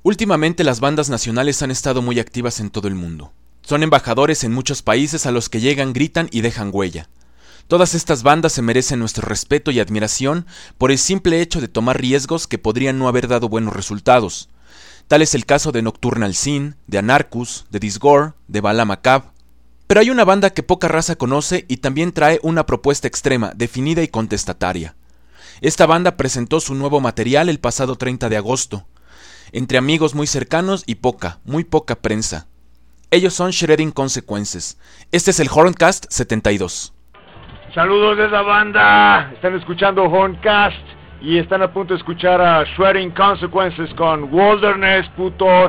Últimamente las bandas nacionales han estado muy activas en todo el mundo. Son embajadores en muchos países a los que llegan, gritan y dejan huella. Todas estas bandas se merecen nuestro respeto y admiración por el simple hecho de tomar riesgos que podrían no haber dado buenos resultados. Tal es el caso de Nocturnal Sin, de Anarchus, de Disgore, de Bala Macab. Pero hay una banda que poca raza conoce y también trae una propuesta extrema, definida y contestataria. Esta banda presentó su nuevo material el pasado 30 de agosto, entre amigos muy cercanos y muy poca prensa. Ellos son Shredding Consequences. Este es el Horncast 72. Saludos de esa banda, están escuchando Horncast y están a punto de escuchar a Shredding Consequences con Wilderness, putos.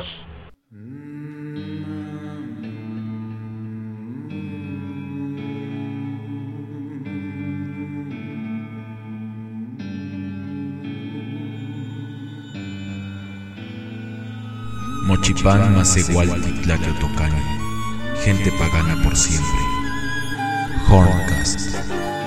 Mochipan Masehualti Tlaqueotocani, gente pagana por siempre. Horncast.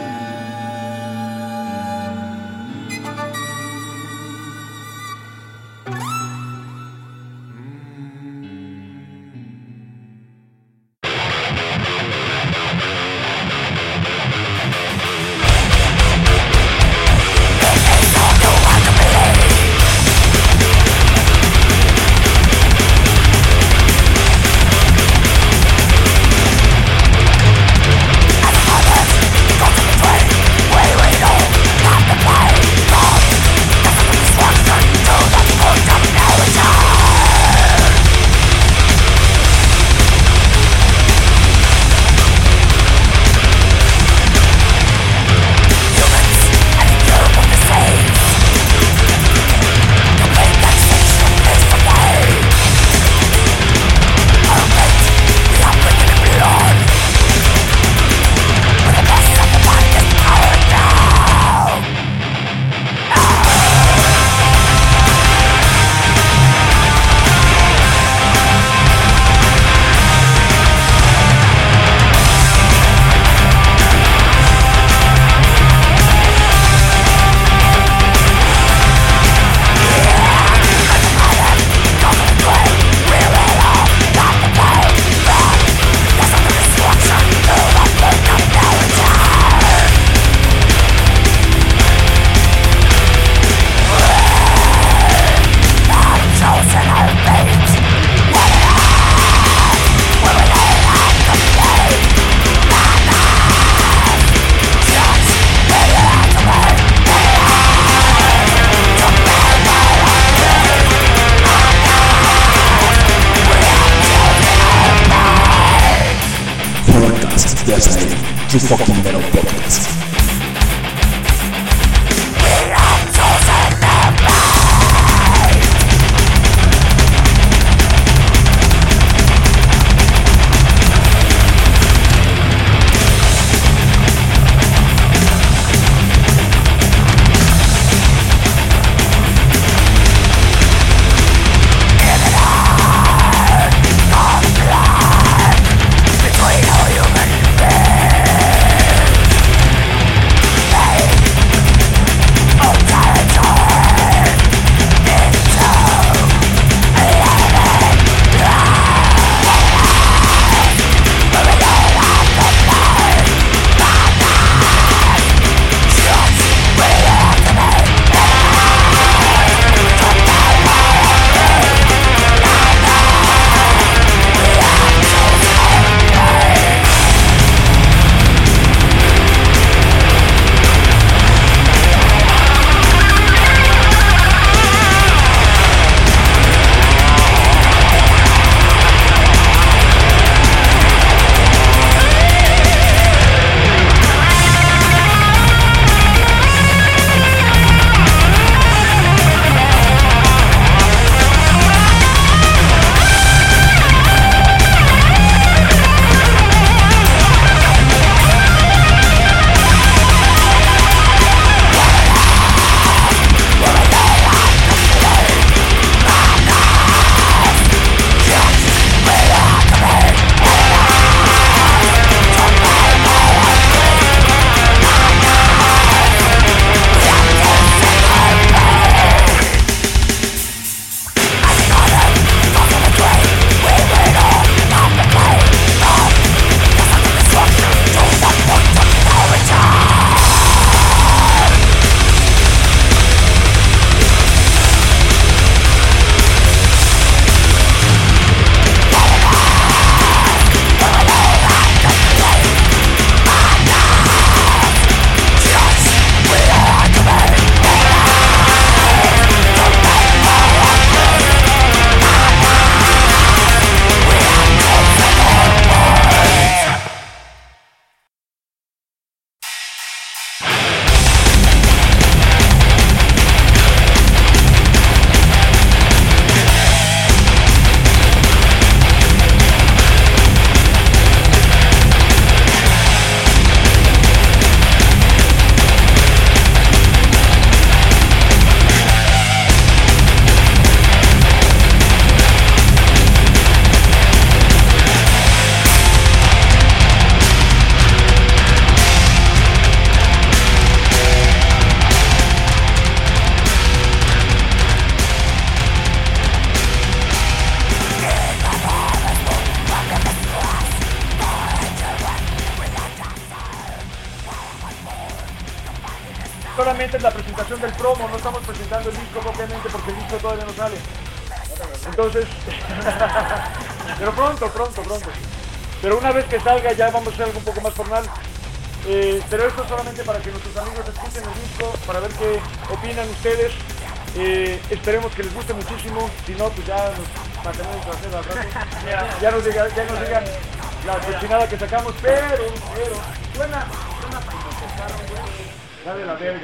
True fucking metal podcast. Solamente es la presentación del promo, no estamos presentando el disco propiamente porque el disco todavía no sale. Entonces, pero pronto. Pero una vez que salga ya vamos a hacer algo un poco más formal. Pero esto es solamente para que nuestros amigos escuchen el disco, para ver qué opinan ustedes. Esperemos que les guste muchísimo, si no pues ya nos mantenemos a hacer al rato. Ya nos digan la cochinada que sacamos, pero suena para de la verga.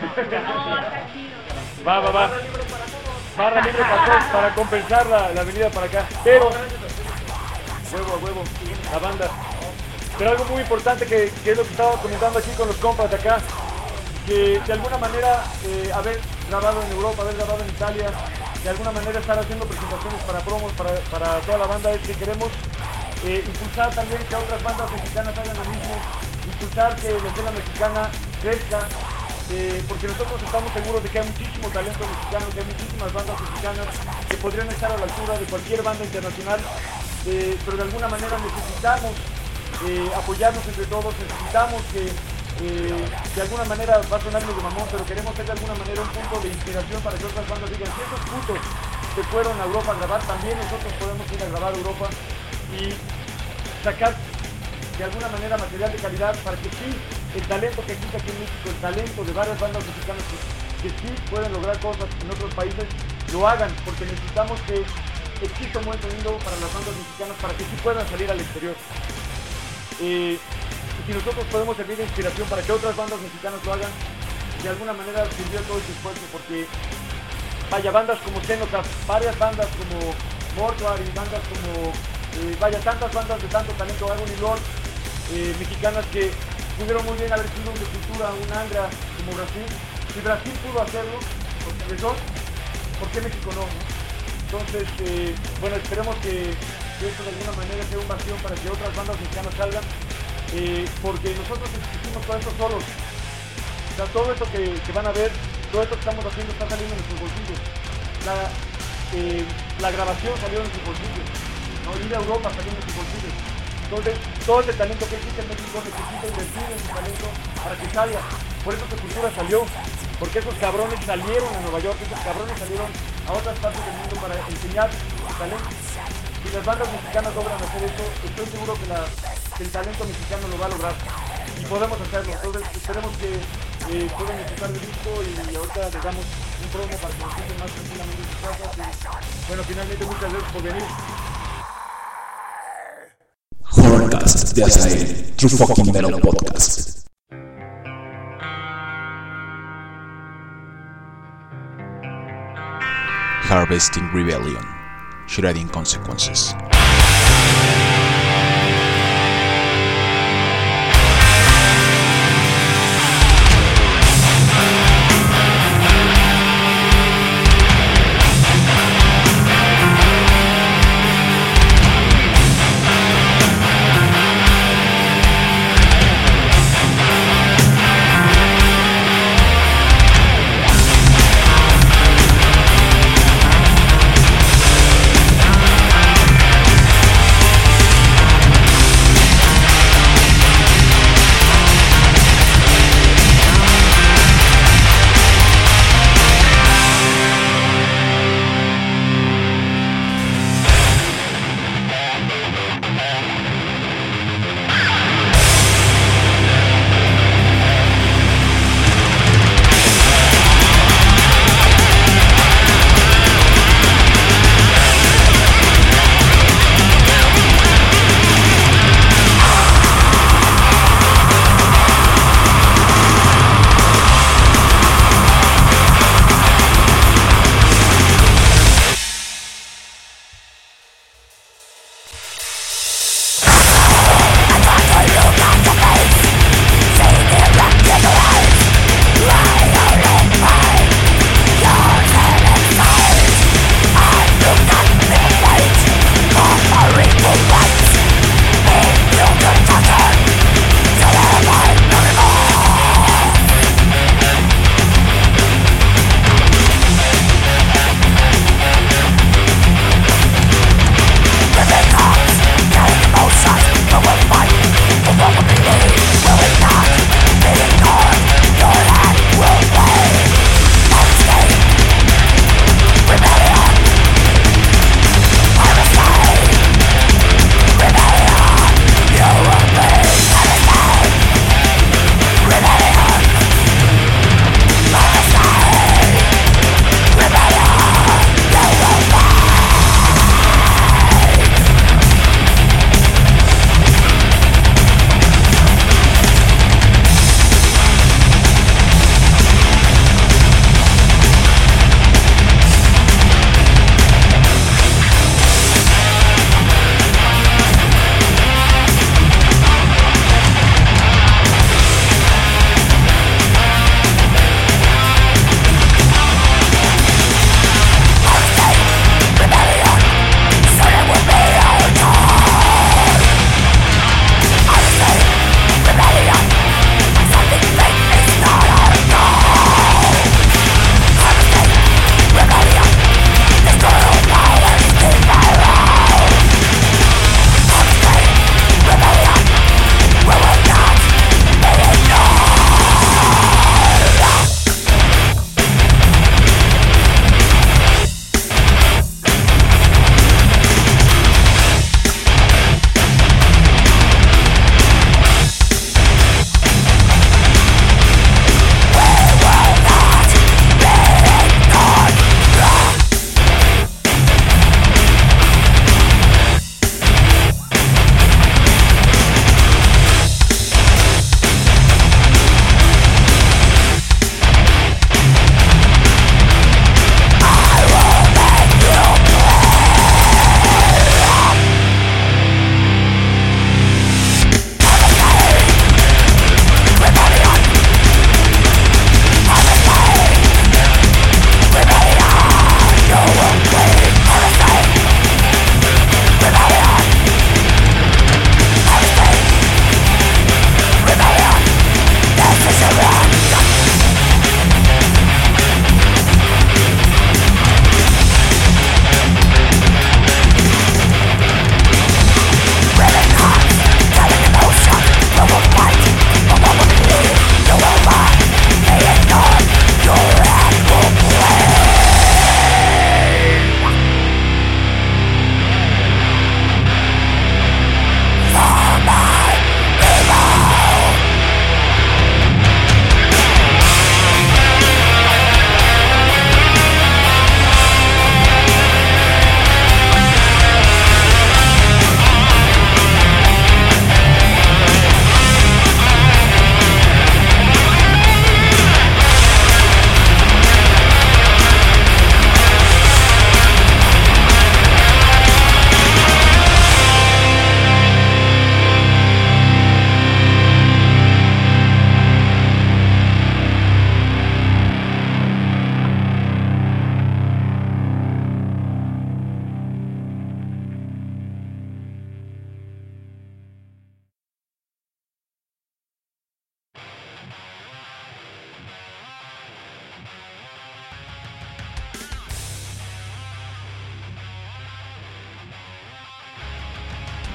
Va. Barra libre para compensar la venida para acá. Pero huevo, la banda. Pero algo muy importante que es lo que estaba comentando aquí con los compas de acá, que de alguna manera haber grabado en Europa, haber grabado en Italia, de alguna manera estar haciendo presentaciones para promos, para toda la banda, es que queremos impulsar también que otras bandas mexicanas hagan lo mismo, impulsar que la escena mexicana crezca, porque nosotros estamos seguros de que hay muchísimo talento mexicano, que hay muchísimas bandas mexicanas que podrían estar a la altura de cualquier banda internacional, pero de alguna manera necesitamos apoyarnos entre todos, necesitamos que de alguna manera va a sonar medio mamón, pero queremos ser de alguna manera un punto de inspiración para que otras bandas digan, si esos putos se fueron a Europa a grabar, también nosotros podemos ir a grabar a Europa y sacar de alguna manera material de calidad para que sí, el talento que existe aquí en México, el talento de varias bandas mexicanas que sí pueden lograr cosas en otros países, lo hagan, porque necesitamos que exista un buen sonido para las bandas mexicanas para que sí puedan salir al exterior. Y si nosotros podemos servir de inspiración para que otras bandas mexicanas lo hagan, de alguna manera sirvió todo este esfuerzo, porque vaya, bandas como Cenotaph, varias bandas como Mortuary, bandas como tantas bandas de tanto talento, Agony Lord, mexicanas que pudieron muy bien haber sido de cultura, un Angra como Brasil. Si Brasil pudo hacerlo, ¿por qué México no? Entonces, bueno, esperemos que esto de alguna manera sea un bastión para que otras bandas mexicanas salgan, porque nosotros hicimos todo esto solos. O sea, todo esto que van a ver, todo esto que estamos haciendo está saliendo en nuestros bolsillos. La grabación salió en nuestros bolsillos, ¿no? Ir a Europa salió en nuestros bolsillos. Entonces, todo ese talento que existe en México necesita invertir en su talento para que salga. Por eso Sepultura salió, porque esos cabrones salieron a Nueva York, esos cabrones salieron a otras partes del mundo para enseñar su talento. Si las bandas mexicanas logran hacer eso, estoy seguro que el talento mexicano lo va a lograr. Y podemos hacerlo. Entonces, esperemos que puedan escuchar el disco y ahorita les damos un promo para que nos sienten más tranquilamente en sus casas. Y, bueno, finalmente, muchas gracias por venir. Horrorcast de Azael, True Fucking Metal Podcast. Harvesting Rebellion, Shredding Consequences.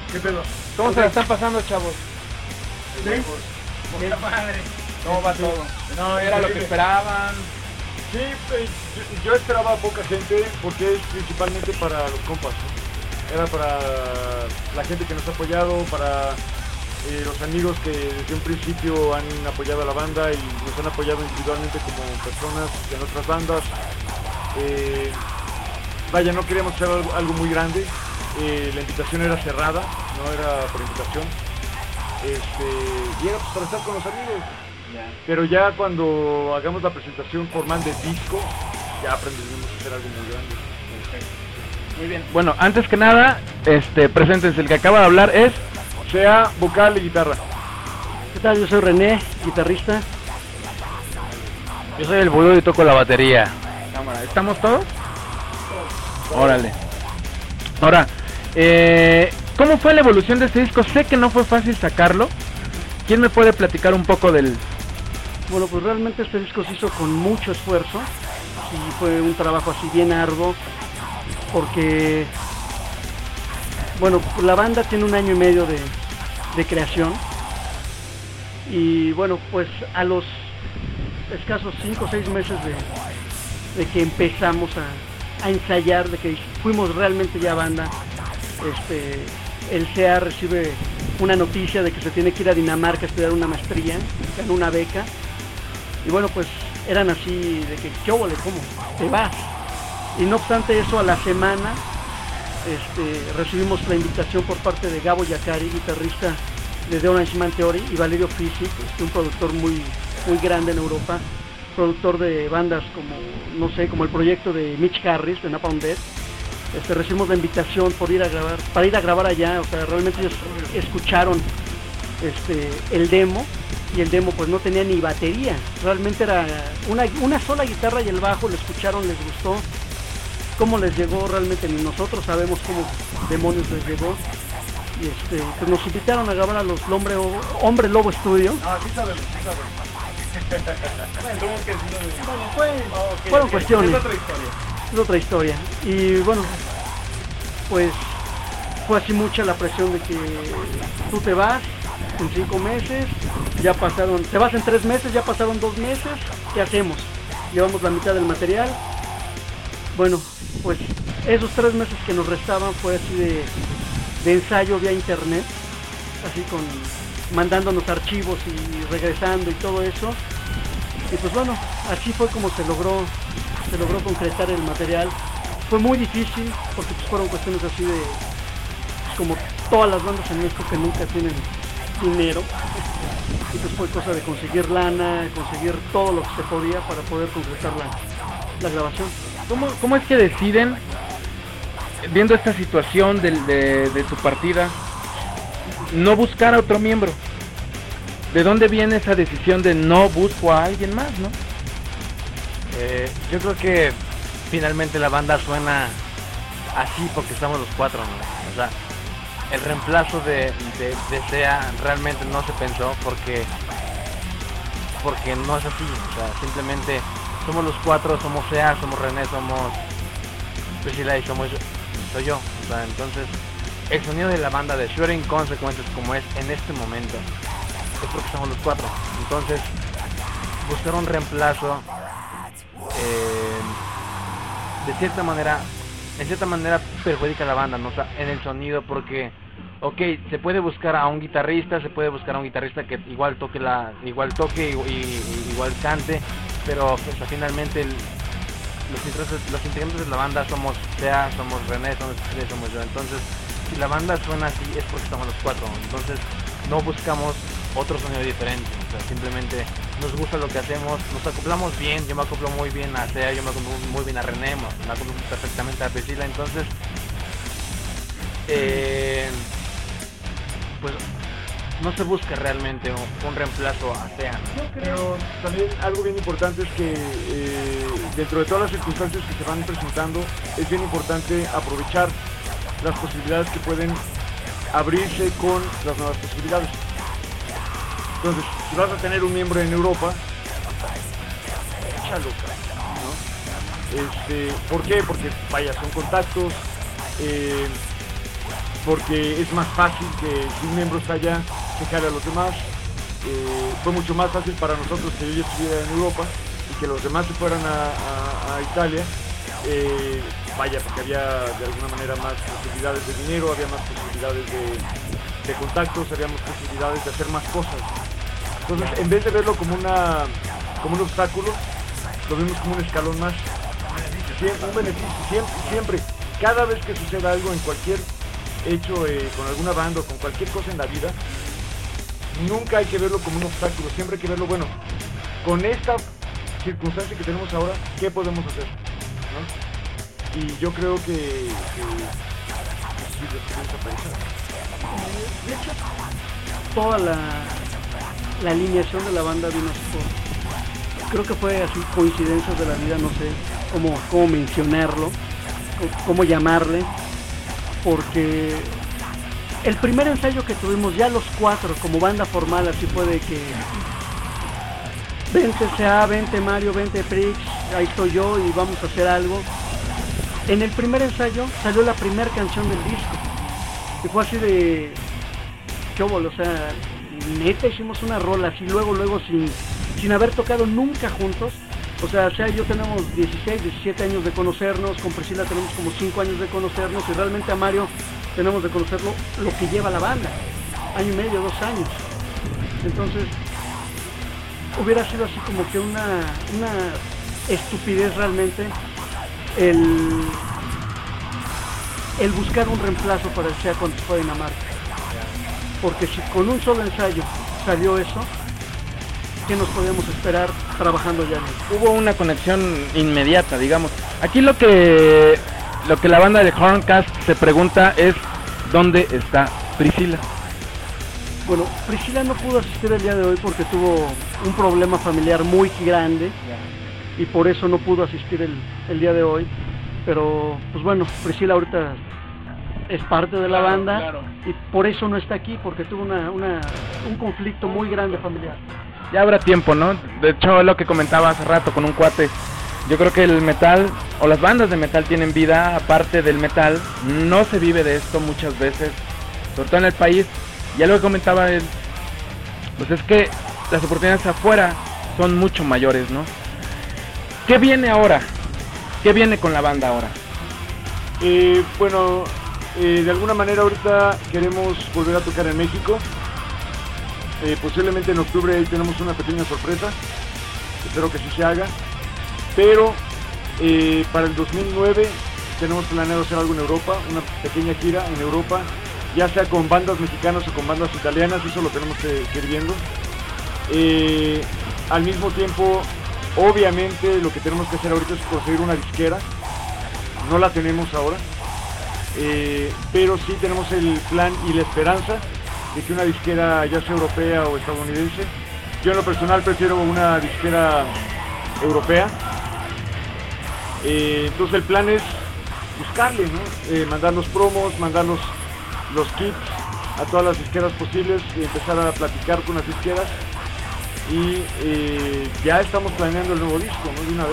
¿Qué pedo? ¿Cómo se la están pasando, chavos? ¿Sí? ¿Qué madre? ¿Cómo va todo? No, era lo que esperaban. Sí, yo esperaba poca gente porque es principalmente para los compas, ¿no? Era para la gente que nos ha apoyado, para los amigos que desde un principio han apoyado a la banda y nos han apoyado individualmente como personas en otras bandas. Vaya, no queríamos hacer algo muy grande, la invitación era cerrada, no era por invitación, y era pues para estar con los amigos. Pero ya cuando hagamos la presentación formal del disco, ya aprenderemos a hacer algo muy grande. Muy bien. Bueno, antes que nada, preséntense. El que acaba de hablar es... Sea vocal y guitarra. ¿Qué tal? Yo soy René, guitarrista. Yo soy el boludo y toco la batería. Cámara, ¿estamos todos? Órale. Ahora, ¿cómo fue la evolución de este disco? Sé que no fue fácil sacarlo. ¿Quién me puede platicar un poco del...? Bueno, pues realmente este disco se hizo con mucho esfuerzo y fue un trabajo así bien arduo porque, bueno, la banda tiene 1 año y medio de creación y bueno, pues a los escasos 5 o 6 meses de que empezamos a ensayar, de que fuimos realmente ya banda, el CEA recibe una noticia de que se tiene que ir a Dinamarca a estudiar una maestría, ganó una beca, y bueno, pues eran así de que, ¿qué óvole? ¿Cómo? ¿Te vas? Y no obstante eso, a la semana recibimos la invitación por parte de Gabo Yacari, guitarrista de The Orange Man Theory, y Valerio Fisic, un productor muy grande en Europa, productor de bandas como, no sé, como el proyecto de Mitch Harris, de Napalm Death. Recibimos la invitación para ir a grabar allá. O sea, realmente ellos escucharon el demo, y el demo pues no tenía ni batería, realmente era una sola guitarra y el bajo. Lo escucharon, les gustó. Cómo les llegó realmente ni nosotros sabemos cómo demonios les llegó, y pues nos invitaron a grabar a los Hombre Lobo Studio. Sí sabemos. Fueron cuestiones. Es otra historia. Y bueno, pues fue así mucha la presión de que tú te vas en 5 meses, ya pasaron, te vas en 3 meses, ya pasaron 2 meses, ¿qué hacemos? Llevamos la mitad del material. Bueno, pues esos 3 meses que nos restaban fue así de ensayo vía internet, así mandándonos archivos y regresando y todo eso. Y pues bueno, así fue como se logró concretar el material. Fue muy difícil porque pues fueron cuestiones así de, pues, como todas las bandas en México que nunca tienen dinero, y pues fue cosa de conseguir lana, conseguir todo lo que se podía para poder concretar la grabación. ¿Cómo es que deciden, viendo esta situación de tu partida, no buscar a otro miembro? ¿De dónde viene esa decisión de no busco a alguien más, no? Yo creo que finalmente la banda suena así porque estamos los 4, ¿no? O sea, el reemplazo de SEA realmente no se pensó porque no es así. O sea, simplemente somos los 4, somos SEA, somos René, somos Priscilla y soy yo. O sea, entonces el sonido de la banda de Shredding Consequences como es en este momento es porque somos los 4. Entonces buscar un reemplazo en cierta manera perjudica a la banda, ¿no? O sea, en el sonido, porque se puede buscar a un guitarrista, que igual toque y igual cante, pero pues, finalmente los integrantes de la banda somos SEA, somos René, somos yo. Entonces, si la banda suena así es porque estamos los 4. Entonces, no buscamos otro sonido diferente. O sea, simplemente nos gusta lo que hacemos, nos acoplamos bien. Yo me acoplo muy bien a SEA, yo me acoplo muy bien a René, me acoplo perfectamente a Priscilla. Entonces, pues no se busca realmente un reemplazo a SEA, ¿no? Pero también algo bien importante es que dentro de todas las circunstancias que se van presentando, es bien importante aprovechar las posibilidades que pueden abrirse con las nuevas posibilidades. Entonces, si vas a tener un miembro en Europa, échalo, ¿no? ¿Por qué? Porque vaya, son contactos, porque es más fácil que si un miembro está allá, se jale a los demás. Fue mucho más fácil para nosotros que yo ya estuviera en Europa y que los demás se fueran a Italia. Vaya, porque había de alguna manera más posibilidades de dinero, había más posibilidades de contactos, había más posibilidades de hacer más cosas. Entonces, en vez de verlo como un obstáculo, lo vemos como un escalón más. Un beneficio, siempre, cada vez que suceda algo en cualquier hecho, con alguna banda o con cualquier cosa en la vida, nunca hay que verlo como un obstáculo, siempre hay que verlo, bueno, con esta circunstancia que tenemos ahora, ¿qué podemos hacer? ¿No? Y yo creo que sí, de hecho, toda la alineación de la banda vino por, creo que fue así, coincidencias de la vida, no sé cómo mencionarlo, cómo llamarle, porque el primer ensayo que tuvimos ya los 4 como banda formal, así fue de que vente CA, vente Mario, vente Prix, ahí estoy yo y vamos a hacer algo. En el primer ensayo salió la primera canción del disco y fue así de qué óvole, o sea, neta hicimos una rola así luego sin haber tocado nunca juntos. O sea, y yo tenemos 16, 17 años de conocernos, con Priscila tenemos como 5 años de conocernos y realmente a Mario tenemos de conocerlo lo que lleva la banda, año y medio, 2 años. Entonces, hubiera sido así como que una estupidez realmente el buscar un reemplazo para el SEA cuando fue Dinamarca. Porque si con un solo ensayo salió eso, ¿qué nos podíamos esperar trabajando ya en eso? Hubo una conexión inmediata, digamos. Aquí lo que la banda de Horncast se pregunta es ¿dónde está Priscila? Bueno, Priscila no pudo asistir el día de hoy porque tuvo un problema familiar muy grande y por eso no pudo asistir el día de hoy. Pero, pues bueno, Priscila ahorita es parte de la banda, claro. Y por eso no está aquí, porque tuvo un conflicto muy grande familiar. Ya habrá tiempo, ¿no? De hecho, lo que comentaba hace rato con un cuate, yo creo que el metal, o las bandas de metal tienen vida aparte del metal, no se vive de esto muchas veces, sobre todo en el país. Ya lo que comentaba él, pues es que las oportunidades afuera son mucho mayores, ¿no? ¿Qué viene ahora? ¿Qué viene con la banda ahora? Bueno, de alguna manera ahorita queremos volver a tocar en México. Posiblemente en octubre ahí tenemos una pequeña sorpresa, espero que sí se haga, pero para el 2009 tenemos planeado hacer algo en Europa, una pequeña gira en Europa, ya sea con bandas mexicanas o con bandas italianas, eso lo tenemos que ir viendo. Al mismo tiempo, obviamente lo que tenemos que hacer ahorita es conseguir una disquera, no la tenemos ahora, pero sí tenemos el plan y la esperanza de que una disquera ya sea europea o estadounidense. Yo en lo personal prefiero una disquera europea. Entonces el plan es buscarle, ¿no? Mandar los promos, mandar los kits a todas las disqueras posibles y empezar a platicar con las disqueras. Y ya estamos planeando el nuevo disco, ¿no? De una vez.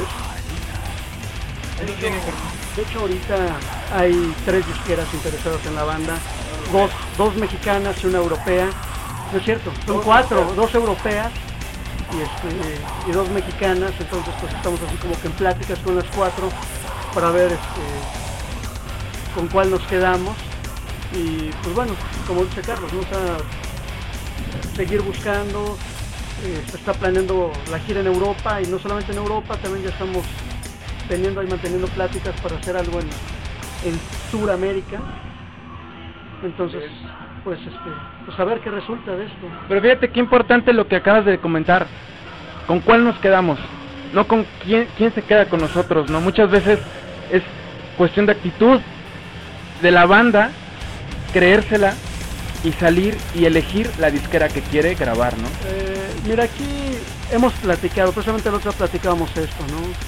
De hecho ahorita hay 3 disqueras interesadas en la banda. Dos mexicanas y una europea, no es cierto, son 4, 2 europeas y 2 mexicanas, entonces pues estamos así como que en pláticas con las 4 para ver con cuál nos quedamos y pues bueno, como dice Carlos, vamos a seguir buscando, se está planeando la gira en Europa y no solamente en Europa, también ya estamos teniendo y manteniendo pláticas para hacer algo en Sudamérica. Entonces, pues a ver qué resulta de esto. Pero fíjate qué importante lo que acabas de comentar. ¿Con cuál nos quedamos? No con quién se queda con nosotros, ¿no? Muchas veces es cuestión de actitud de la banda, creérsela y salir y elegir la disquera que quiere grabar, ¿no? Mira, aquí hemos platicado, precisamente el otro día platicábamos esto,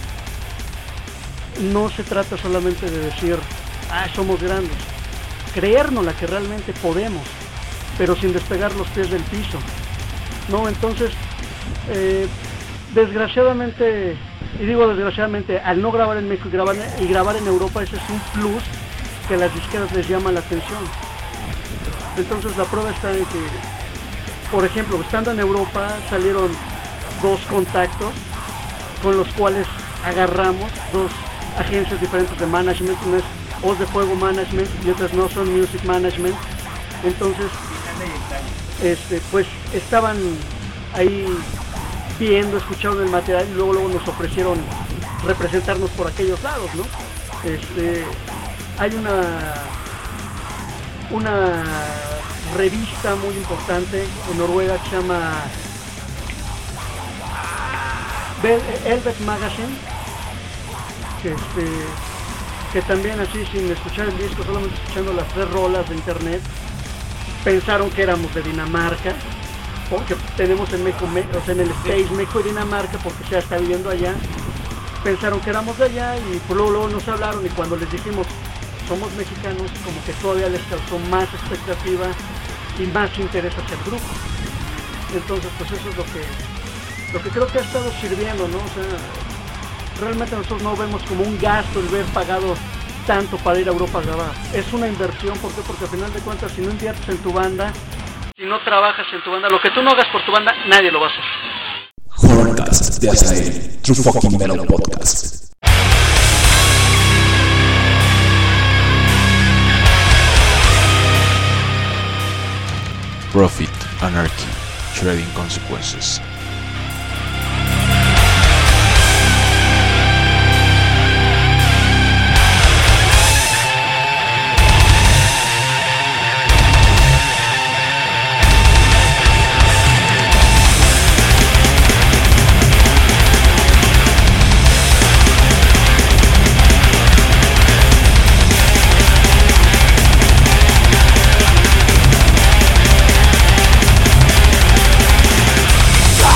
¿no? No se trata solamente de decir, somos grandes. Creérnosla que realmente podemos, pero sin despegar los pies del piso, ¿no? Entonces, desgraciadamente, y digo desgraciadamente, al no grabar en México y grabar en Europa, ese es un plus que a las disqueras les llama la atención. Entonces la prueba está en que, por ejemplo, estando en Europa salieron 2 contactos con los cuales agarramos 2 agencias diferentes de management. Una es Oz de Fuego Management y otra es No Son Music Management. Entonces, pues estaban ahí viendo, escucharon el material y luego nos ofrecieron representarnos por aquellos lados, ¿no? Hay una revista muy importante en Noruega que se llama Elvet Magazine, que también así, sin escuchar el disco, solamente escuchando las 3 rolas de internet, pensaron que éramos de Dinamarca, porque tenemos en México, o sea, en el stage México y Dinamarca, porque ya está viviendo allá. Pensaron que éramos de allá y luego nos hablaron, y cuando les dijimos somos mexicanos, como que todavía les causó más expectativa y más interés hacia el grupo. Entonces, pues eso es lo que creo que ha estado sirviendo, ¿no? O sea, realmente nosotros no vemos como un gasto el ver pagado tanto para ir a Europa a grabar. Es una inversión. ¿Por qué? Porque al final de cuentas, si no inviertes en tu banda, si no trabajas en tu banda, lo que tú no hagas por tu banda, nadie lo va a hacer. Horrorcast de Azael, True Fucking Metal Podcast. Profit, Anarchy, Shredding Consequences. Fly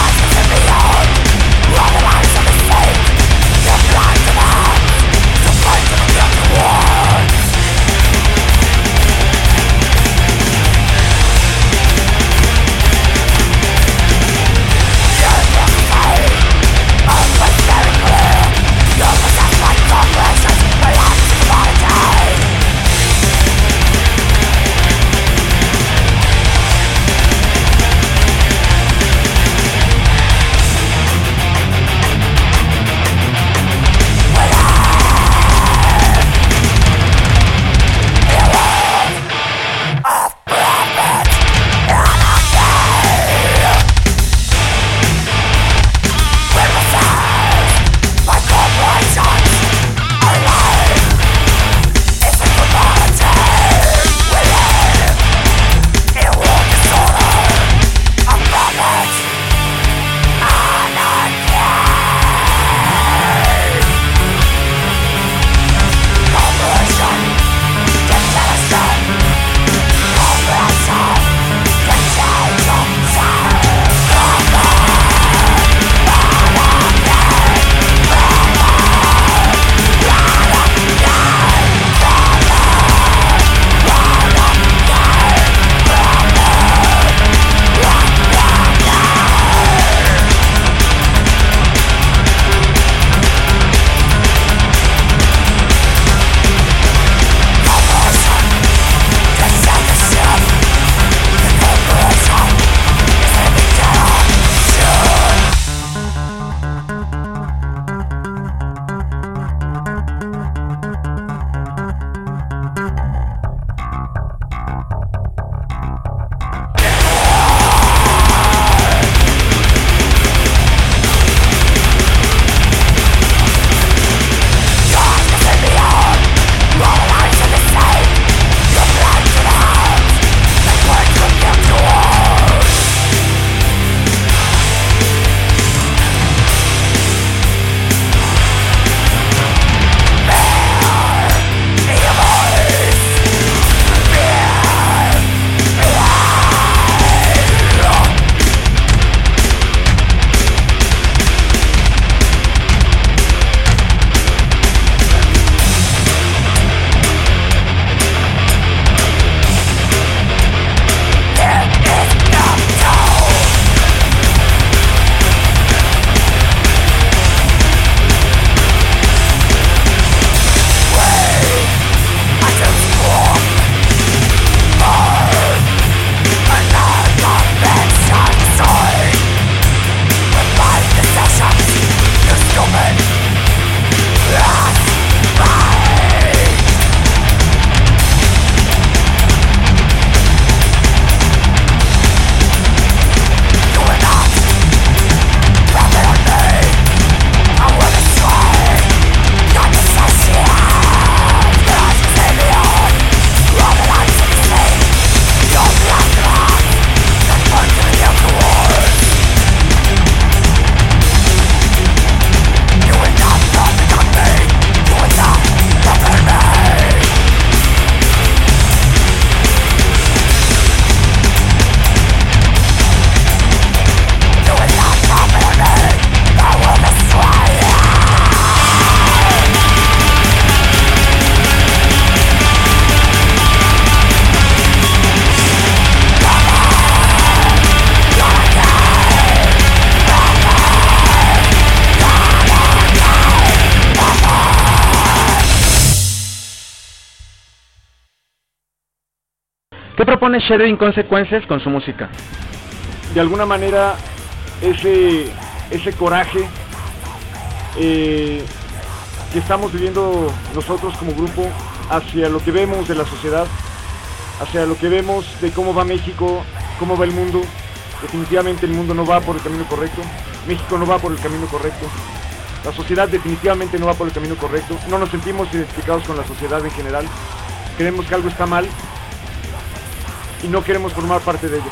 ¿Qué propone Shedding Consequences con su música? De alguna manera, ese coraje que estamos viviendo nosotros como grupo hacia lo que vemos de la sociedad, hacia lo que vemos de cómo va México, cómo va el mundo. Definitivamente el mundo no va por el camino correcto, México no va por el camino correcto, la sociedad definitivamente no va por el camino correcto, no nos sentimos identificados con la sociedad en general, creemos que algo está mal y no queremos formar parte de ello,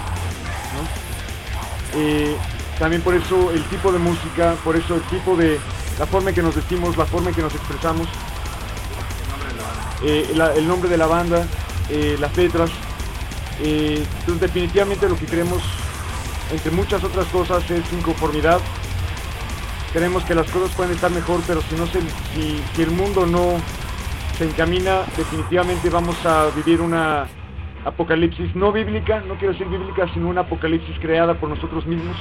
¿no? También por eso el tipo de música, por eso el tipo de, la forma en que nos vestimos, la forma en que nos expresamos, el nombre de la banda, las letras, entonces definitivamente lo que queremos, entre muchas otras cosas, es inconformidad. Creemos que las cosas pueden estar mejor, pero si el mundo no se encamina, definitivamente vamos a vivir una apocalipsis no bíblica, no quiero decir bíblica, sino una apocalipsis creada por nosotros mismos,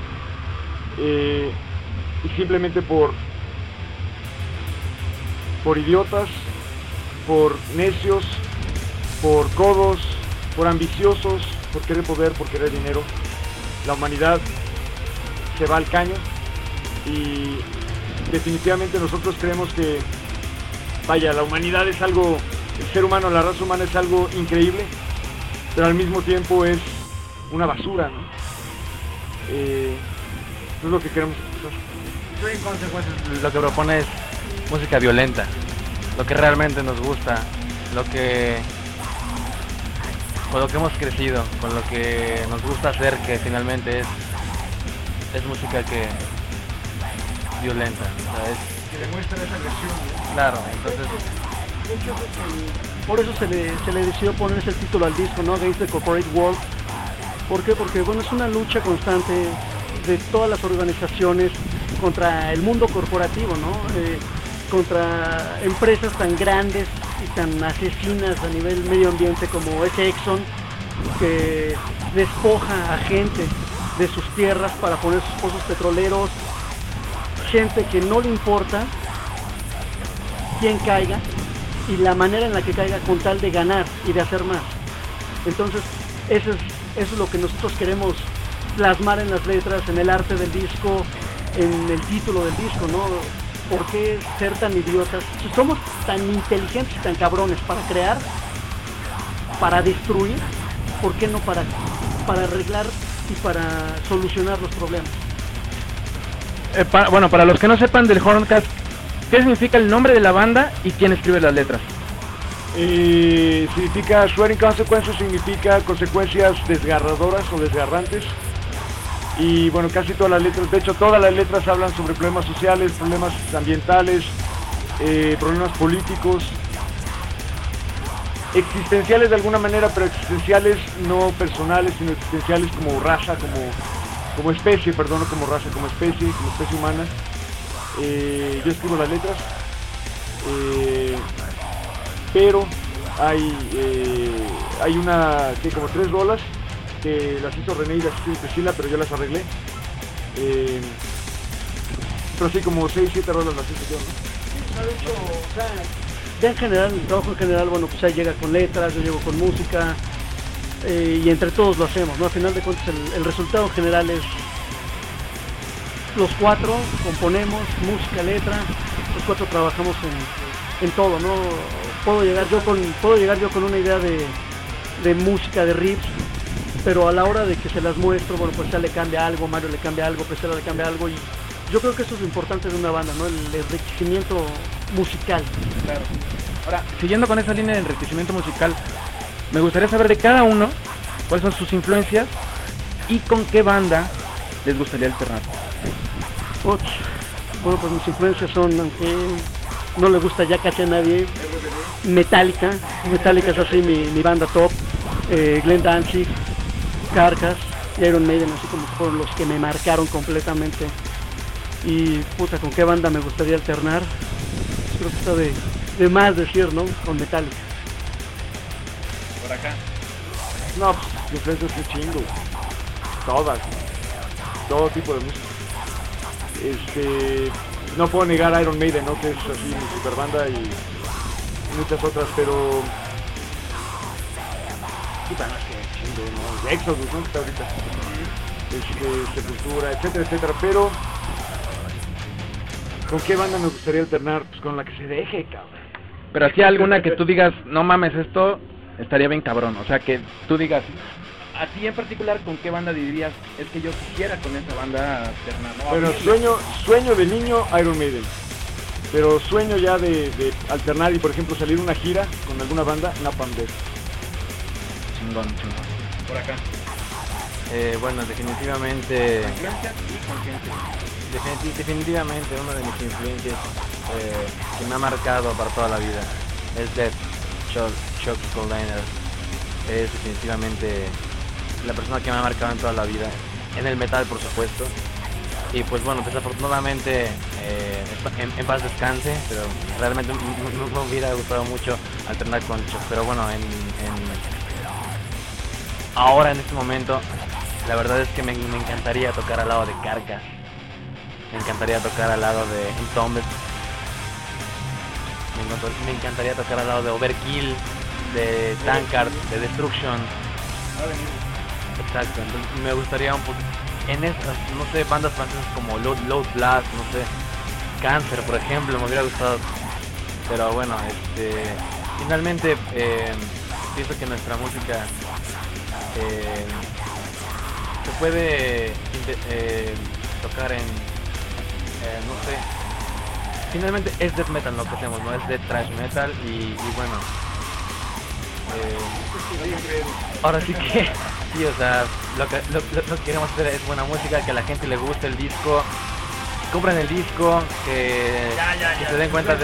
y simplemente por idiotas, por necios, por codos, por ambiciosos, por querer poder, por querer dinero. La humanidad se va al caño y definitivamente nosotros creemos que, vaya, la humanidad es algo, el ser humano, la raza humana es algo increíble, pero al mismo tiempo es una basura, ¿no? No es lo que queremos escuchar. En consecuencia, lo que propone es música violenta, lo que realmente nos gusta, con lo que hemos crecido, con lo que nos gusta hacer, que finalmente es música que violenta, o sea, Que demuestra esa agresión, ¿no? claro, entonces De hecho, por eso se le decidió poner ese título al disco, ¿no? Against the Corporate World. ¿Por qué? Porque bueno, es una lucha constante de todas las organizaciones contra el mundo corporativo, ¿no? Contra empresas tan grandes y tan asesinas a nivel medio ambiente como es Exxon, que despoja a gente de sus tierras para poner sus pozos petroleros, gente que no le importa quién caiga y la manera en la que caiga con tal de ganar y de hacer más. Entonces eso es lo que nosotros queremos plasmar en las letras, en el arte del disco, en el título del disco, ¿no? ¿Por qué ser tan idiotas? Si somos tan inteligentes y tan cabrones para crear, para destruir, ¿por qué no para arreglar y para solucionar los problemas? Bueno, para los que no sepan del Horncast, ¿qué significa el nombre de la banda y quién escribe las letras? Significa, Swearing Consequences significa consecuencias desgarradoras o desgarrantes. Y bueno, casi todas las letras, de hecho todas las letras hablan sobre problemas sociales, problemas ambientales, problemas políticos, existenciales de alguna manera, pero existenciales no personales, sino existenciales como raza, como especie, perdón, no como raza, como especie humana. Yo escribo las letras, pero hay una que como 3 rolas que las hizo René y las hizo Priscila, pero yo las arreglé. Pero sí, como 6, 7 rolas las hice yo, ¿no? De hecho, o sea, ya en general, el trabajo en general, bueno, pues ahí llega con letras, yo llego con música, y entre todos lo hacemos, ¿no? Al final de cuentas el resultado general es los 4 componemos música, letra, los 4 trabajamos en todo, ¿no? Puedo llegar yo con una idea de música, de riffs, pero a la hora de que se las muestro, bueno, pues ya le cambia algo, Mario le cambia algo, Priscila le cambia algo, y yo creo que eso es lo importante de una banda, ¿no? El enriquecimiento musical. Claro. Ahora, siguiendo con esa línea de enriquecimiento musical, me gustaría saber de cada uno cuáles son sus influencias y con qué banda les gustaría alternar. Bueno, pues mis influencias son, aunque no le gusta ya casi a nadie, Metallica es así mi banda top, Glenn Danzig, Carcass y Iron Maiden, así como fueron los que me marcaron completamente. Y puta, ¿con qué banda me gustaría alternar? Creo que está de más decir, ¿no? Con Metallica. Por acá. No, pues influencias un chingo, todas, todo tipo de música. No puedo negar Iron Maiden, ¿no? Que es así mi super banda, y muchas otras, pero puta, no sé, chingo, ¿no? Exodus, ¿no? Que está ahorita. Sepultura, etcétera, etcétera, pero ¿con qué banda me gustaría alternar? Pues con la que se deje, cabrón. Pero así alguna que tú digas, no mames, esto estaría bien cabrón, o sea, que tú digas, a ti en particular, ¿con qué banda dirías? Es que yo quisiera con esa banda alternar, ¿no? Bueno, sueño de niño, Iron Maiden. Pero sueño ya de alternar y, por ejemplo, salir una gira con alguna banda, Napalm Death. Chingón. Por acá. Bueno, definitivamente... Influencias y conciencia. Definitivamente una de mis influencias que me ha marcado para toda la vida es Death, Chuck Schuldiner. Es definitivamente la persona que me ha marcado en toda la vida, en el metal por supuesto. Y pues bueno, desafortunadamente en paz descanse, pero realmente me hubiera gustado mucho alternar con Chuck. Pero bueno, ahora en este momento, la verdad es que me encantaría tocar al lado de Carcass. Me encantaría tocar al lado de Entombed. Me encantaría tocar al lado de Overkill, de Tankard, de Destruction. Exacto, entonces me gustaría un poco en estas, no sé, bandas francesas como Load Blast, no sé, Cancer por ejemplo, me hubiera gustado. Pero bueno, finalmente pienso que nuestra música se puede tocar en no sé, finalmente es death metal lo que hacemos, no es death thrash metal y bueno, ahora sí que sí, o sea, lo que queremos hacer es buena música, que a la gente le guste el disco, compren el disco, que se den cuenta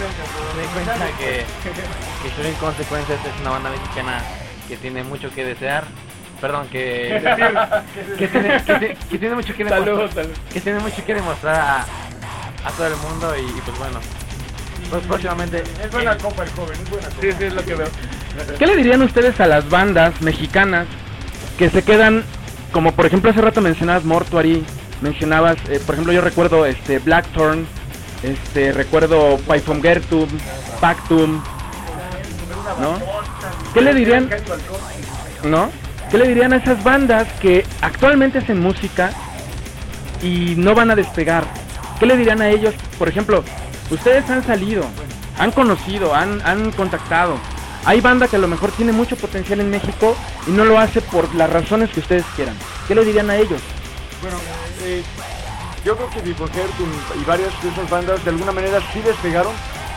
que Extreme Consequences es una banda mexicana que tiene mucho que desear. Perdón, que tiene mucho que demostrar, que tiene mucho que demostrar a todo el mundo y pues bueno, pues próximamente es buena copa el joven, es buena copa. Sí, es lo que veo. ¿Qué le dirían ustedes a las bandas mexicanas que se quedan, como por ejemplo hace rato mencionabas Mortuary, mencionabas, por ejemplo yo recuerdo Blackthorn, recuerdo Python Gertum, Pactum, ¿no? ¿Qué le dirían? ¿No? ¿Qué le dirían a esas bandas que actualmente hacen música y no van a despegar? ¿Qué le dirían a ellos? Por ejemplo, ustedes han salido, han conocido, han contactado. Hay banda que a lo mejor tiene mucho potencial en México y no lo hace por las razones que ustedes quieran. ¿Qué le dirían a ellos? Bueno, yo creo que Vipogertum y varias de esas bandas de alguna manera sí despegaron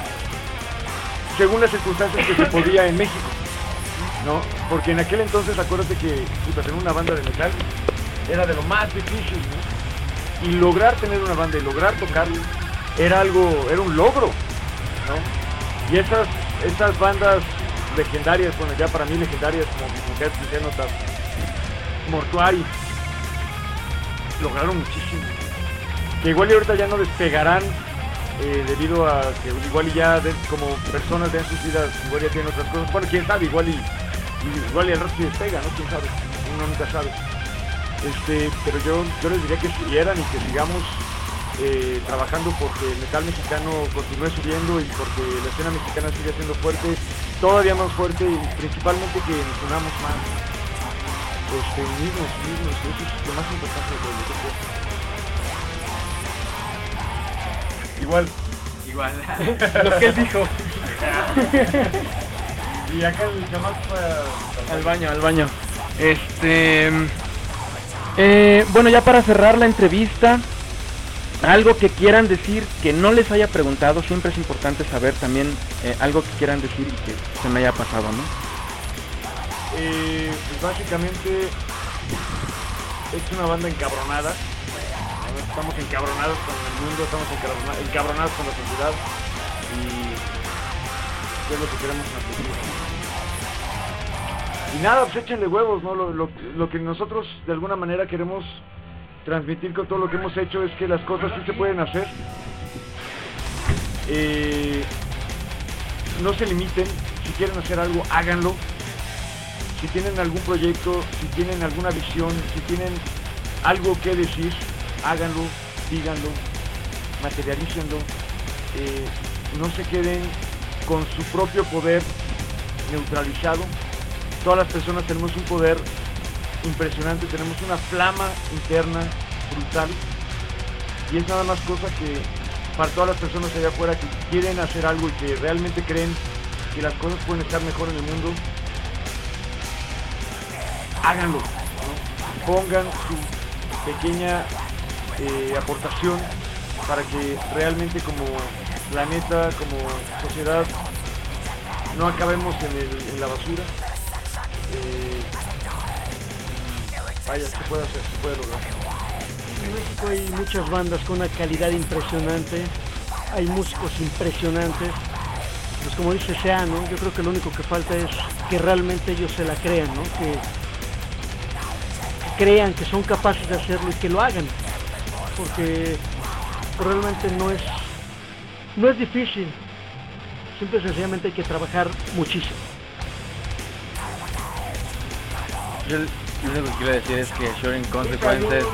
según las circunstancias que se podía en México, ¿no? Porque en aquel entonces, acuérdate que tener una banda de metal era de lo más difícil, ¿no? Y lograr tener una banda y lograr tocar era un logro, ¿no? Y esas bandas legendarias, bueno, ya para mí legendarias como Vipogertum, Cenotaph, Mortuary, lograron muchísimo. Que igual y ahorita ya no despegarán debido a que igual y ya como personas de sus vidas igual ya tienen otras cosas. Bueno, quién sabe, igual y al rato sí despega, ¿no? Quién sabe, uno nunca sabe. Pero yo les diría que siguieran y que sigamos trabajando porque el metal mexicano continúe subiendo y porque la escena mexicana sigue siendo fuerte, todavía más fuerte, y principalmente que nos unamos más, unirnos, eso es lo más importante de lo que creo. Igual. Lo que él dijo. Y acá el chamán al baño. Bueno, ya para cerrar la entrevista, algo que quieran decir que no les haya preguntado, siempre es importante saber también algo que quieran decir y que se me haya pasado, ¿no? Pues básicamente es una banda encabronada. Estamos encabronados con el mundo, estamos encabronados con la sociedad y es lo que queremos transmitir. Y nada, pues échenle huevos, ¿no? Lo que nosotros de alguna manera queremos transmitir con todo lo que hemos hecho es que las cosas sí se pueden hacer. No se limiten, si quieren hacer algo, háganlo. Si tienen algún proyecto, si tienen alguna visión, si tienen algo que decir, háganlo, díganlo, materialícenlo, no se queden con su propio poder neutralizado, todas las personas tenemos un poder impresionante, tenemos una flama interna brutal, y es nada más cosa que para todas las personas allá afuera que quieren hacer algo y que realmente creen que las cosas pueden estar mejor en el mundo, háganlo, ¿no? Pongan su pequeña aportación para que realmente como planeta, como sociedad, no acabemos en la basura. Vaya, se puede hacer, se puede lograr. En México hay muchas bandas con una calidad impresionante, hay músicos impresionantes, pues como dice Sea, ¿no? Yo creo que lo único que falta es que realmente ellos se la crean, ¿no? Que crean que son capaces de hacerlo y que lo hagan, porque realmente no es difícil, simple y sencillamente hay que trabajar muchísimo. Yo lo único que quiero decir es que Shooting Consequences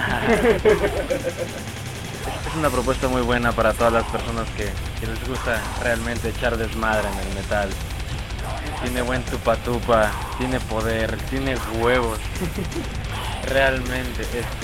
es una propuesta muy buena para todas las personas que les gusta realmente echar desmadre en el metal. Tiene buen tupa tupa, tiene poder, tiene huevos. Realmente,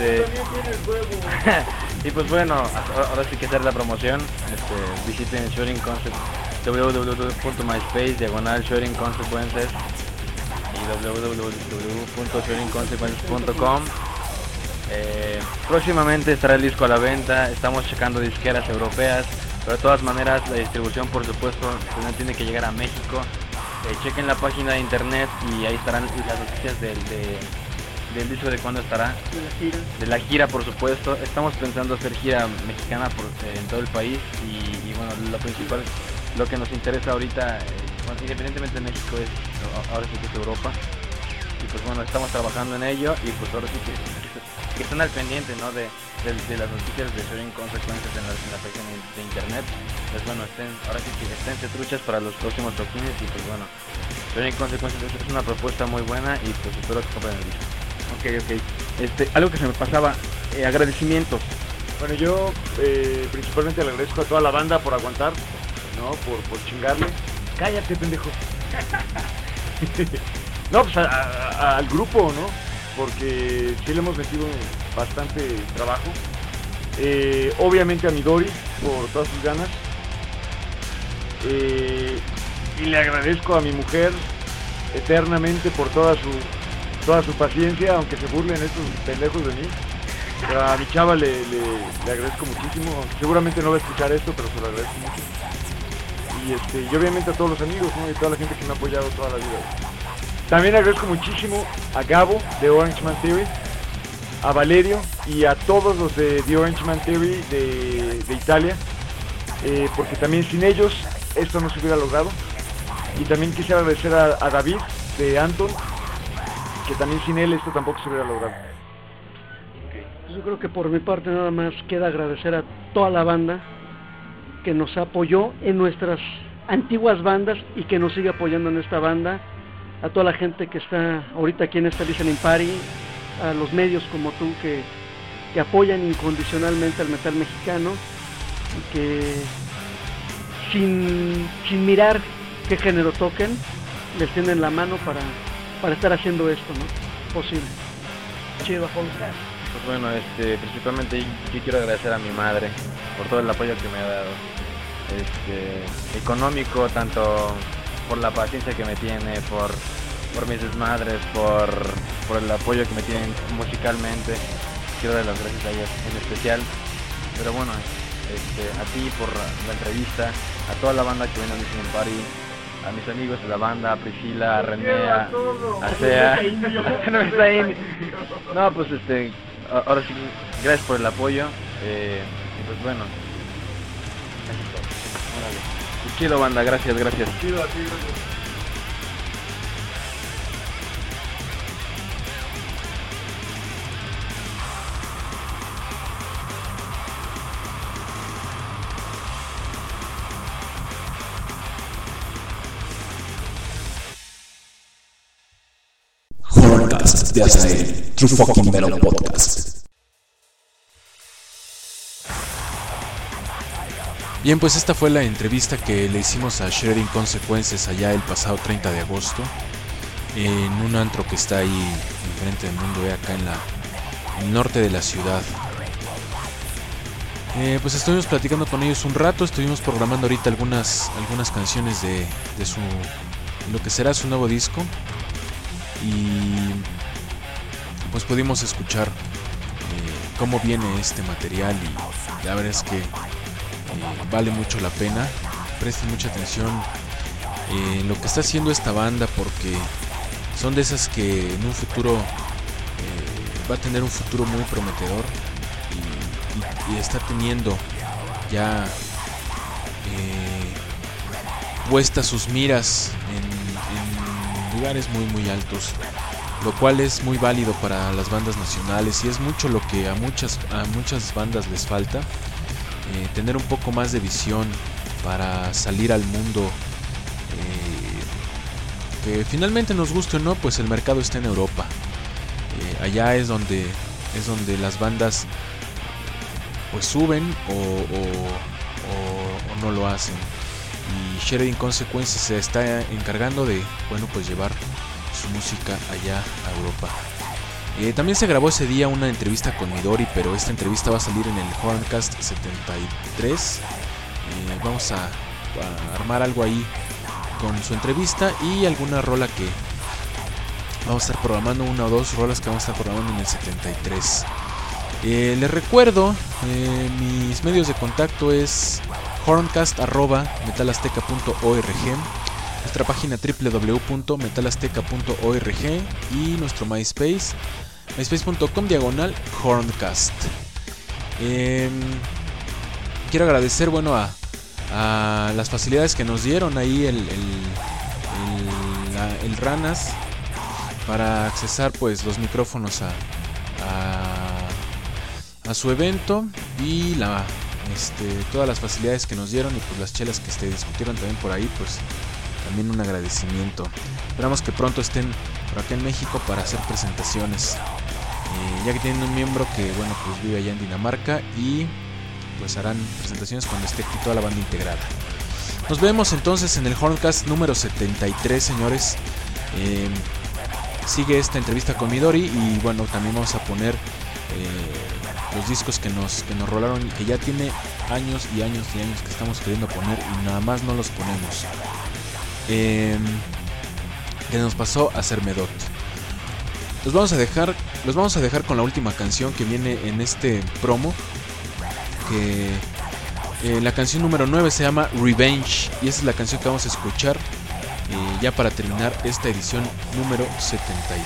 y pues bueno, ahora sí que hacer la promoción. Visiten Shooting Consequences, www.myspace/Shooting Consequences y www.shootingconsequences.com. Próximamente estará el disco a la venta. Estamos checando disqueras europeas, pero de todas maneras la distribución, por supuesto, también tiene que llegar a México. Chequen la página de internet y ahí estarán las noticias del disco, de cuándo estará, de la gira, por supuesto. Estamos pensando hacer gira mexicana en todo el país y bueno, lo principal, lo que nos interesa ahorita, bueno, independientemente de México, es ahora sí que es Europa, y pues bueno, estamos trabajando en ello, y pues ahora sí que estén al pendiente, ¿no? de las noticias de Shooting Consequences en la página de internet. Pues bueno, ahora sí que esténse truchas para los próximos toquines, y pues bueno, Shooting Consequences es una propuesta muy buena, y pues espero que compren el disco. Ok. Algo que se me pasaba, agradecimientos. Bueno, yo principalmente le agradezco a toda la banda por aguantar, ¿no? Por chingarle. Cállate, pendejo. No, pues al grupo, ¿no? Porque sí le hemos metido bastante trabajo. Obviamente a Midori por todas sus ganas. Y le agradezco a mi mujer eternamente por toda su paciencia, aunque se burlen estos pendejos de mí. Pero a mi chava le agradezco muchísimo. Seguramente no va a escuchar esto, pero se lo agradezco mucho. Y obviamente a todos los amigos, ¿no? Y toda la gente que me ha apoyado toda la vida. También agradezco muchísimo a Gabo de Orange Man Theory, a Valerio y a todos los de The Orange Man Theory de Italia, porque también sin ellos esto no se hubiera logrado. Y también quisiera agradecer a David de Anton, que también sin él esto tampoco se hubiera logrado. Yo creo que por mi parte nada más queda agradecer a toda la banda que nos apoyó en nuestras antiguas bandas y que nos sigue apoyando en esta banda, a toda la gente que está ahorita aquí en esta Listening Party, a los medios como tú que apoyan incondicionalmente al metal mexicano y que sin mirar qué género toquen, les tienden la mano para estar haciendo esto, ¿no? Posible. Chido, Juan. Pues bueno, principalmente yo quiero agradecer a mi madre por todo el apoyo que me ha dado, económico, tanto por la paciencia que me tiene, por mis desmadres, por el apoyo que me tienen musicalmente. Quiero dar las gracias a ellas en especial, pero bueno, a ti por la entrevista, a toda la banda que viene a Listening Party, a mis amigos de la banda, a Priscila, a René, a Sea. No, pues ahora sí, gracias por el apoyo, y pues bueno, chido banda, gracias. Chido a ti, gracias. Horrorcast de Azael, True Fucking Metal Podcast. Bien, pues esta fue la entrevista que le hicimos a Shooting Consequences allá el pasado 30 de agosto. en un antro que está ahí enfrente del Mundo E, acá en el norte de la ciudad. Pues estuvimos platicando con ellos un rato, estuvimos programando ahorita algunas canciones de lo que será su nuevo disco, y pues pudimos escuchar cómo viene este material, y la verdad es que vale mucho la pena. Presten mucha atención en lo que está haciendo esta banda, porque son de esas que en un futuro va a tener un futuro muy prometedor, y está teniendo ya puestas sus miras en lugares muy muy altos, lo cual es muy válido para las bandas nacionales, y es mucho lo que a muchas bandas les falta, tener un poco más de visión para salir al mundo, que finalmente, nos guste o no, pues el mercado está en Europa. Allá es donde las bandas pues suben o no lo hacen, y Sheridan Consequence se está encargando de, bueno, pues llevar su música allá a Europa. También se grabó ese día una entrevista con Midori, pero esta entrevista va a salir en el Horncast 73. Vamos a armar algo ahí con su entrevista y alguna rola que vamos a estar programando, una o dos rolas que vamos a estar programando en el 73. Les recuerdo, mis medios de contacto es horncast@metalazteca.org, nuestra página www.metalazteca.org y nuestro MySpace, myspace.com/horncast. Quiero agradecer, bueno, a las facilidades que nos dieron ahí el Ranas para accesar pues los micrófonos a su evento, y todas las facilidades que nos dieron, y pues las chelas que discutieron también por ahí, pues también un agradecimiento. Esperamos que pronto estén por acá en México para hacer presentaciones, ya que tienen un miembro que, bueno, pues vive allá en Dinamarca, y pues harán presentaciones cuando esté aquí toda la banda integrada. Nos vemos entonces en el Horncast número 73, señores. Sigue esta entrevista con Midori, y bueno, también vamos a poner los discos que nos rolaron, y que ya tiene años y años y años que estamos queriendo poner y nada más no los ponemos. Que nos pasó a ser Medot. Los vamos a dejar con la última canción que viene en este promo, que la canción número 9 se llama Revenge, y esa es la canción que vamos a escuchar ya para terminar esta edición número 72.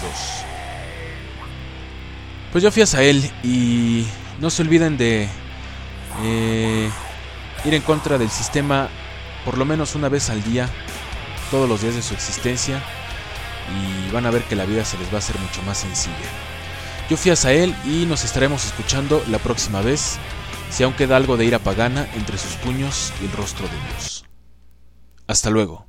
Pues yo fui a Sahel, y no se olviden de ir en contra del sistema por lo menos una vez al día, todos los días de su existencia, y van a ver que la vida se les va a hacer mucho más sencilla. Yo fui a Sahel, y nos estaremos escuchando la próxima vez, si aún queda algo de ira pagana entre sus puños y el rostro de Dios. Hasta luego.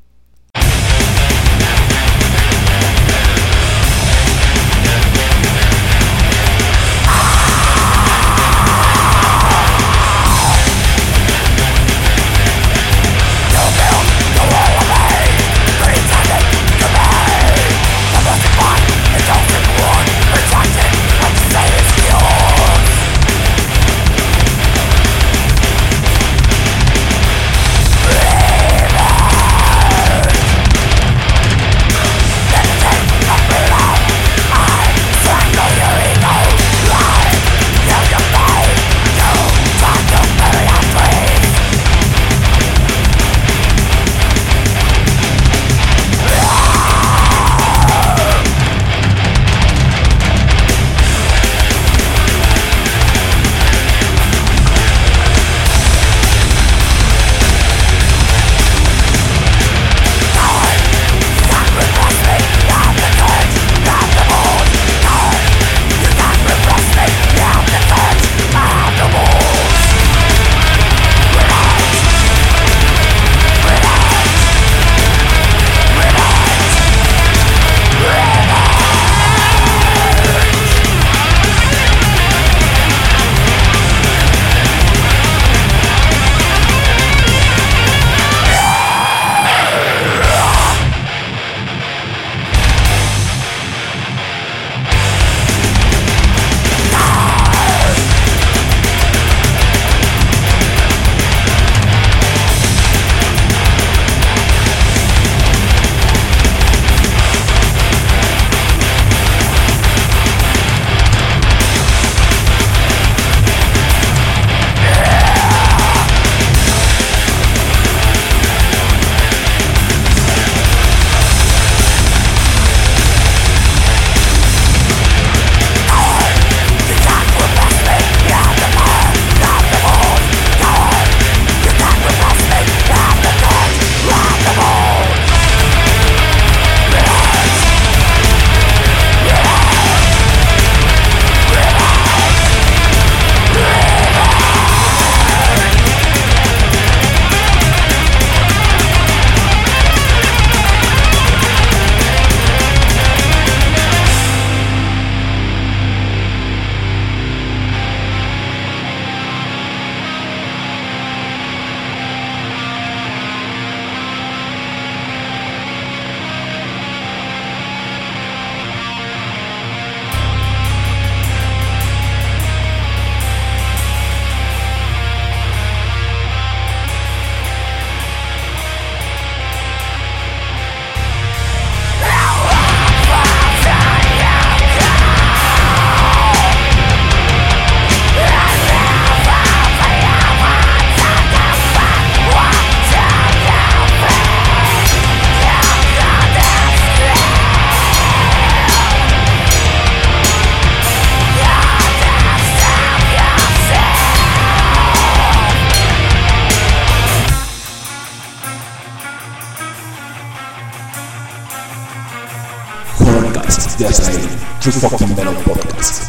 Horrorcast de Azael, True Fucking Metal Podcast.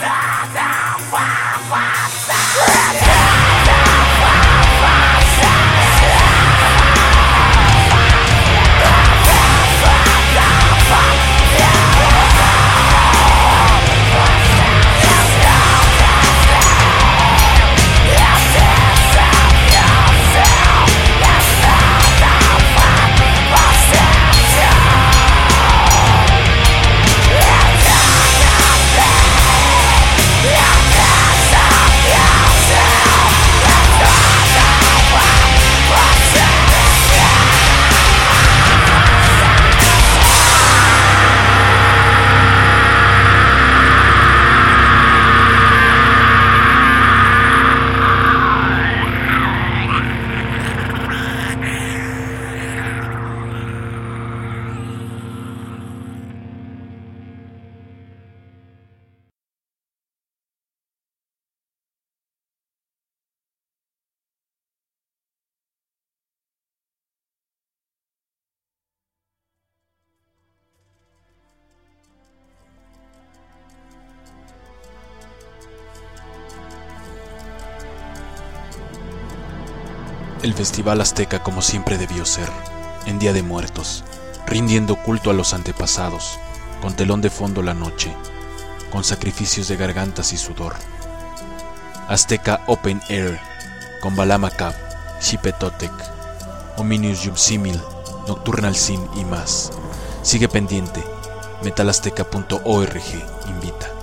El Festival Azteca como siempre debió ser, en Día de Muertos, rindiendo culto a los antepasados, con telón de fondo la noche, con sacrificios de gargantas y sudor. Azteca Open Air, con Balamacab, Xipetotec, Ominius Yubsimil, Nocturnal Sin y más. Sigue pendiente, metalazteca.org invita.